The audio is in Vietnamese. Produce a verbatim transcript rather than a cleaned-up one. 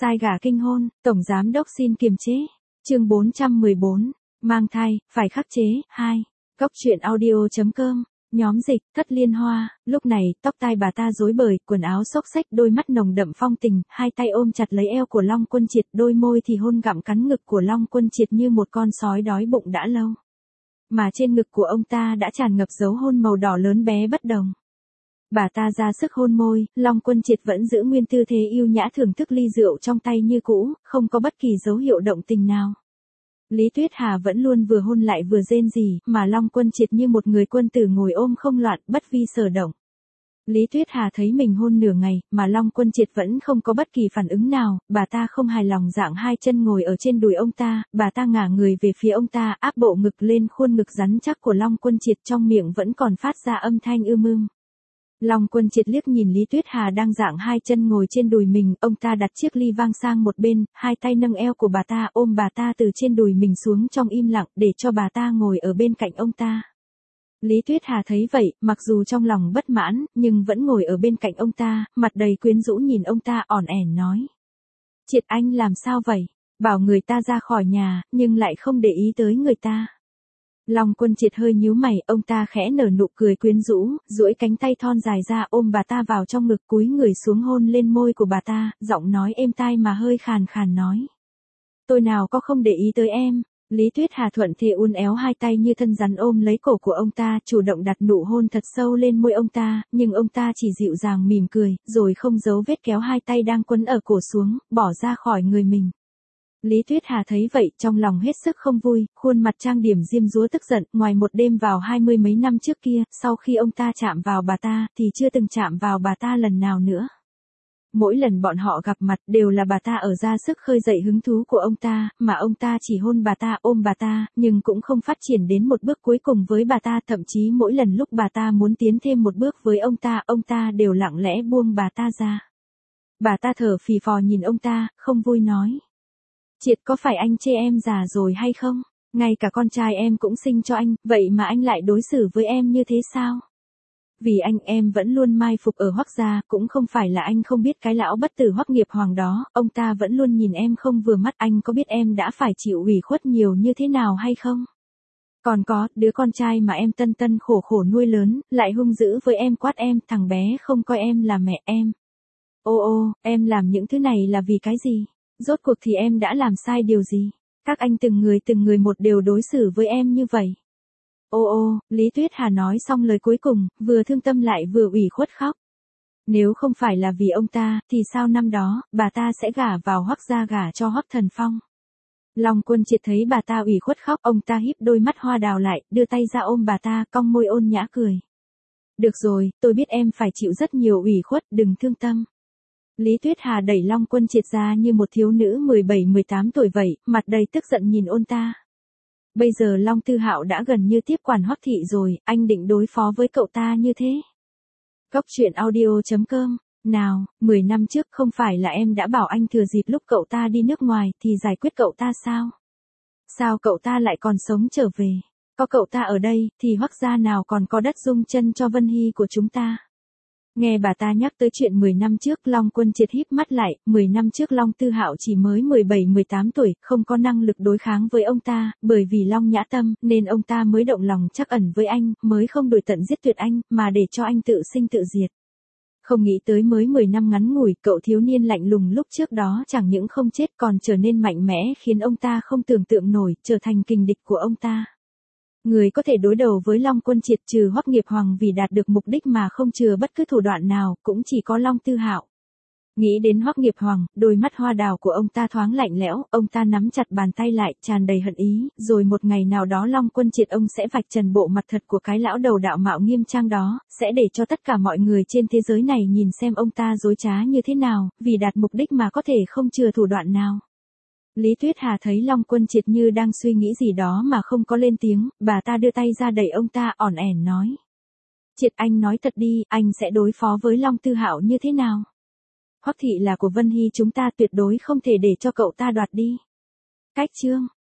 Sai gả kinh hôn, tổng giám đốc xin kiềm chế. Chương bốn trăm mười bốn, mang thai, phải khắc chế. hai. Cốc truyện audio.com, nhóm dịch, Thất Liên Hoa. Lúc này, tóc tai bà ta rối bời, quần áo xốc xếch, đôi mắt nồng đậm phong tình, hai tay ôm chặt lấy eo của Long Quân Triệt, đôi môi thì hôn gặm cắn ngực của Long Quân Triệt như một con sói đói bụng đã lâu. Mà trên ngực của ông ta đã tràn ngập dấu hôn màu đỏ lớn bé bất đồng. Bà ta ra sức hôn môi, Long Quân Triệt vẫn giữ nguyên tư thế yêu nhã thưởng thức ly rượu trong tay như cũ, không có bất kỳ dấu hiệu động tình nào. Lý Tuyết Hà vẫn luôn vừa hôn lại vừa rên rỉ, mà Long Quân Triệt như một người quân tử ngồi ôm không loạn, bất vi sở động. Lý Tuyết Hà thấy mình hôn nửa ngày, mà Long Quân Triệt vẫn không có bất kỳ phản ứng nào, bà ta không hài lòng dạng hai chân ngồi ở trên đùi ông ta, bà ta ngả người về phía ông ta, áp bộ ngực lên khuôn ngực rắn chắc của Long Quân Triệt, trong miệng vẫn còn phát ra âm thanh ưm ưm. Long Quân Triệt liếc nhìn Lý Tuyết Hà đang dạng hai chân ngồi trên đùi mình, ông ta đặt chiếc ly vang sang một bên, hai tay nâng eo của bà ta, ôm bà ta từ trên đùi mình xuống trong im lặng, để cho bà ta ngồi ở bên cạnh ông ta. Lý Tuyết Hà thấy vậy, mặc dù trong lòng bất mãn, nhưng vẫn ngồi ở bên cạnh ông ta, mặt đầy quyến rũ nhìn ông ta ỏn ẻn nói. Triệt anh làm sao vậy? Bảo người ta ra khỏi nhà, nhưng lại không để ý tới người ta. Long Quân Triệt hơi nhíu mày, ông ta khẽ nở nụ cười quyến rũ, duỗi cánh tay thon dài ra ôm bà ta vào trong ngực, cúi người xuống hôn lên môi của bà ta, giọng nói êm tai mà hơi khàn khàn nói. Tôi nào có không để ý tới em. Lý Tuyết Hà thuận thế uốn éo hai tay như thân rắn ôm lấy cổ của ông ta, chủ động đặt nụ hôn thật sâu lên môi ông ta, nhưng ông ta chỉ dịu dàng mỉm cười, rồi không giấu vết kéo hai tay đang quấn ở cổ xuống, bỏ ra khỏi người mình. Lý Tuyết Hà thấy vậy, trong lòng hết sức không vui, khuôn mặt trang điểm diêm dúa tức giận, ngoài một đêm vào hai mươi mấy năm trước kia, sau khi ông ta chạm vào bà ta, thì chưa từng chạm vào bà ta lần nào nữa. Mỗi lần bọn họ gặp mặt đều là bà ta ở ra sức khơi dậy hứng thú của ông ta, mà ông ta chỉ hôn bà ta, ôm bà ta, nhưng cũng không phát triển đến một bước cuối cùng với bà ta, thậm chí mỗi lần lúc bà ta muốn tiến thêm một bước với ông ta, ông ta đều lặng lẽ buông bà ta ra. Bà ta thở phì phò nhìn ông ta, không vui nói. Triệt, có phải anh chê em già rồi hay không? Ngay cả con trai em cũng sinh cho anh, vậy mà anh lại đối xử với em như thế sao? Vì anh em vẫn luôn mai phục ở Hoắc gia, cũng không phải là anh không biết cái lão bất tử Hoắc Nghiệp Hoàng đó, ông ta vẫn luôn nhìn em không vừa mắt, anh có biết em đã phải chịu ủy khuất nhiều như thế nào hay không? Còn có, đứa con trai mà em tân tân khổ khổ nuôi lớn, lại hung dữ với em, quát em, thằng bé không coi em là mẹ em. Ô ô, em làm những thứ này là vì cái gì? Rốt cuộc thì em đã làm sai điều gì? Các anh từng người từng người một đều đối xử với em như vậy. Ô ô, Lý Tuyết Hà nói xong lời cuối cùng, vừa thương tâm lại vừa ủy khuất khóc. Nếu không phải là vì ông ta, thì sao năm đó, bà ta sẽ gả vào Hoắc gia, gả cho Hoắc Thần Phong. Long Quân Triệt thấy bà ta ủy khuất khóc, ông ta híp đôi mắt hoa đào lại, đưa tay ra ôm bà ta, cong môi ôn nhã cười. Được rồi, tôi biết em phải chịu rất nhiều ủy khuất, đừng thương tâm. Lý Tuyết Hà đẩy Long Quân Triệt ra như một thiếu nữ mười bảy mười tám tuổi vậy, mặt đầy tức giận nhìn ông ta. Bây giờ Long Tư Hạo đã gần như tiếp quản Hoắc thị rồi, anh định đối phó với cậu ta như thế. Cốc truyện audio.com, nào, mười năm trước không phải là em đã bảo anh thừa dịp lúc cậu ta đi nước ngoài thì giải quyết cậu ta sao? Sao cậu ta lại còn sống trở về? Có cậu ta ở đây thì Hoắc gia nào còn có đất dung chân cho Vân Hy của chúng ta? Nghe bà ta nhắc tới chuyện mười năm trước, Long Quân Triệt híp mắt lại, mười năm trước Long Tư Hạo chỉ mới mười bảy mười tám tuổi, không có năng lực đối kháng với ông ta, bởi vì Long nhã tâm, nên ông ta mới động lòng trắc ẩn với anh, mới không đuổi tận giết tuyệt anh, mà để cho anh tự sinh tự diệt. Không nghĩ tới mới mười năm ngắn ngủi, cậu thiếu niên lạnh lùng lúc trước đó chẳng những không chết còn trở nên mạnh mẽ, khiến ông ta không tưởng tượng nổi, trở thành kình địch của ông ta. Người có thể đối đầu với Long Quân Triệt trừ Hoắc Nghiệp Hoàng vì đạt được mục đích mà không chừa bất cứ thủ đoạn nào, cũng chỉ có Long Tư Hạo. Nghĩ đến Hoắc Nghiệp Hoàng, đôi mắt hoa đào của ông ta thoáng lạnh lẽo, ông ta nắm chặt bàn tay lại, tràn đầy hận ý, rồi một ngày nào đó Long Quân Triệt ông sẽ vạch trần bộ mặt thật của cái lão đầu đạo mạo nghiêm trang đó, sẽ để cho tất cả mọi người trên thế giới này nhìn xem ông ta dối trá như thế nào, vì đạt mục đích mà có thể không chừa thủ đoạn nào. Lý Tuyết Hà thấy Long Quân Triệt như đang suy nghĩ gì đó mà không có lên tiếng, bà ta đưa tay ra đẩy ông ta, ỏn ẻn nói. Triệt, anh nói thật đi, anh sẽ đối phó với Long Tư Hạo như thế nào? Hoắc thị là của Vân Hy chúng ta, tuyệt đối không thể để cho cậu ta đoạt đi. Cách chương.